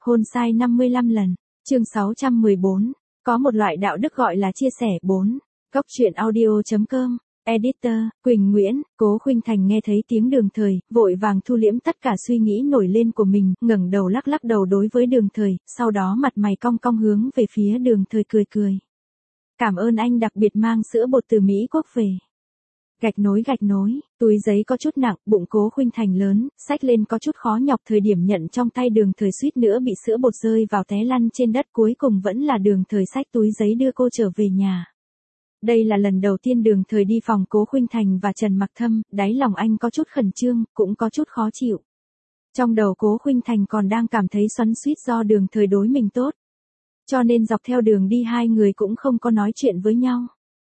Hôn sai 55 lần. Chương 614. Có một loại đạo đức gọi là chia sẻ 4. Góc truyện audio.com. Editor, Quỳnh Nguyễn. Cố Khuynh Thành nghe thấy tiếng Đường Thời, vội vàng thu liễm tất cả suy nghĩ nổi lên của mình, ngẩng đầu lắc lắc đầu đối với Đường Thời, sau đó mặt mày cong cong hướng về phía Đường Thời cười cười. Cảm ơn anh đặc biệt mang sữa bột từ Mỹ Quốc về. Gạch nối, túi giấy có chút nặng, bụng Cố Khuynh Thành lớn, xách lên có chút khó nhọc, thời điểm nhận trong tay Đường Thời suýt nữa bị sữa bột rơi vào té lăn trên đất, cuối cùng vẫn là Đường Thời xách túi giấy đưa cô trở về nhà. Đây là lần đầu tiên Đường Thời đi phòng Cố Khuynh Thành và Trần Mặc Thâm, đáy lòng anh có chút khẩn trương, cũng có chút khó chịu. Trong đầu Cố Khuynh Thành còn đang cảm thấy xoắn xuýt do Đường Thời đối mình tốt. Cho nên dọc theo đường đi hai người cũng không có nói chuyện với nhau.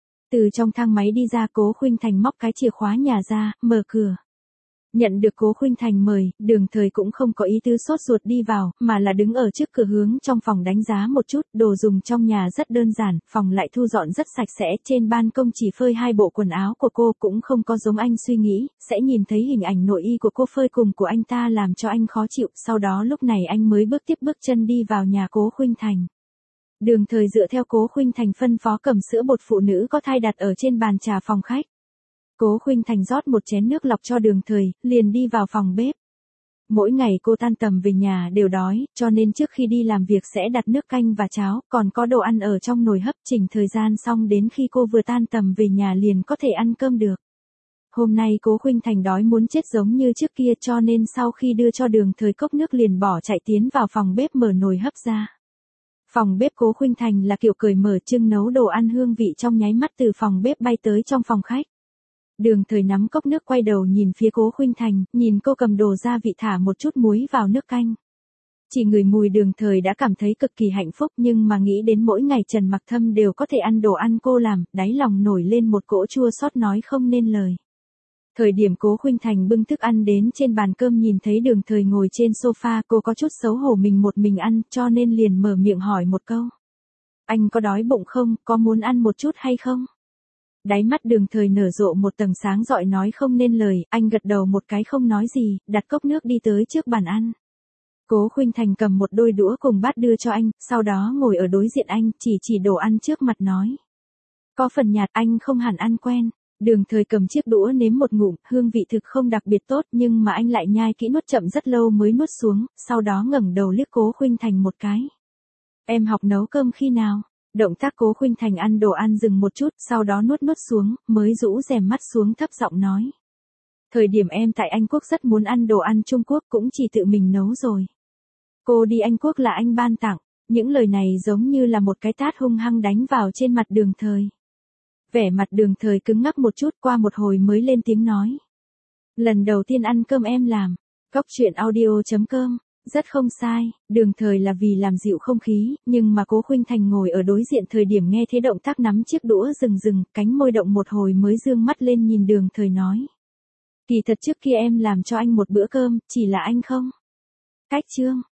Từ trong thang máy đi ra, Cố Khuynh Thành móc cái chìa khóa nhà ra, mở cửa. Nhận được Cố Khuynh Thành mời, Đường Thời cũng không có ý tứ sốt ruột đi vào, mà là đứng ở trước cửa hướng trong phòng đánh giá một chút, đồ dùng trong nhà rất đơn giản, phòng lại thu dọn rất sạch sẽ, trên ban công chỉ phơi hai bộ quần áo của cô, cũng không có giống anh suy nghĩ, sẽ nhìn thấy hình ảnh nội y của cô phơi cùng của anh ta làm cho anh khó chịu, sau đó lúc này anh mới bước chân đi vào nhà Cố Khuynh Thành. Đường Thời dựa theo Cố Khuynh Thành phân phó cầm sữa bột phụ nữ có thai đặt ở trên bàn trà phòng khách. Cố Khuynh Thành rót một chén nước lọc cho Đường Thời, liền đi vào phòng bếp. Mỗi ngày cô tan tầm về nhà đều đói, cho nên trước khi đi làm việc sẽ đặt nước canh và cháo, còn có đồ ăn ở trong nồi hấp, chỉnh thời gian xong đến khi cô vừa tan tầm về nhà liền có thể ăn cơm được. Hôm nay Cố Khuynh Thành đói muốn chết giống như trước kia, cho nên sau khi đưa cho Đường Thời cốc nước liền bỏ chạy tiến vào phòng bếp mở nồi hấp ra. Phòng bếp Cố Khuynh Thành là kiểu cởi mở trưng nấu đồ ăn, hương vị trong nháy mắt từ phòng bếp bay tới trong phòng khách. Đường Thời nắm cốc nước quay đầu nhìn phía Cố Khuynh Thành, nhìn cô cầm đồ gia vị thả một chút muối vào nước canh. Chỉ ngửi mùi Đường Thời đã cảm thấy cực kỳ hạnh phúc, nhưng mà nghĩ đến mỗi ngày Trần Mặc Thâm đều có thể ăn đồ ăn cô làm, đáy lòng nổi lên một cỗ chua xót nói không nên lời. Thời điểm Cố Khuynh Thành bưng thức ăn đến trên bàn cơm nhìn thấy Đường Thời ngồi trên sofa, cô có chút xấu hổ mình một mình ăn, cho nên liền mở miệng hỏi một câu. Anh có đói bụng không, có muốn ăn một chút hay không? Đáy mắt Đường Thời nở rộ một tầng sáng rọi nói không nên lời, anh gật đầu một cái không nói gì, đặt cốc nước đi tới trước bàn ăn. Cố Khuynh Thành cầm một đôi đũa cùng bát đưa cho anh, sau đó ngồi ở đối diện anh, chỉ đồ ăn trước mặt nói. Có phần nhạt, anh không hẳn ăn quen. Đường Thời cầm chiếc đũa nếm một ngụm, hương vị thực không đặc biệt tốt, nhưng mà anh lại nhai kỹ nuốt chậm rất lâu mới nuốt xuống, sau đó ngẩng đầu liếc Cố Khuynh Thành một cái. Em học nấu cơm khi nào? Động tác Cố Khuynh Thành ăn đồ ăn dừng một chút, sau đó nuốt xuống, mới rũ rèm mắt xuống thấp giọng nói. Thời điểm em tại Anh Quốc rất muốn ăn đồ ăn Trung Quốc, cũng chỉ tự mình nấu rồi. Cô đi Anh Quốc là anh ban tặng, những lời này giống như là một cái tát hung hăng đánh vào trên mặt Đường Thời. Vẻ mặt Đường Thời cứng ngắc một chút, qua một hồi mới lên tiếng nói. Lần đầu tiên ăn cơm em làm. Góc truyện audio.com. Rất không sai, Đường Thời là vì làm dịu không khí, nhưng mà Cố Khuynh Thành ngồi ở đối diện thời điểm nghe thấy động tác nắm chiếc đũa dừng, cánh môi động một hồi mới dương mắt lên nhìn Đường Thời nói. Kỳ thật trước kia em làm cho anh một bữa cơm, chỉ là anh không. Cách chương.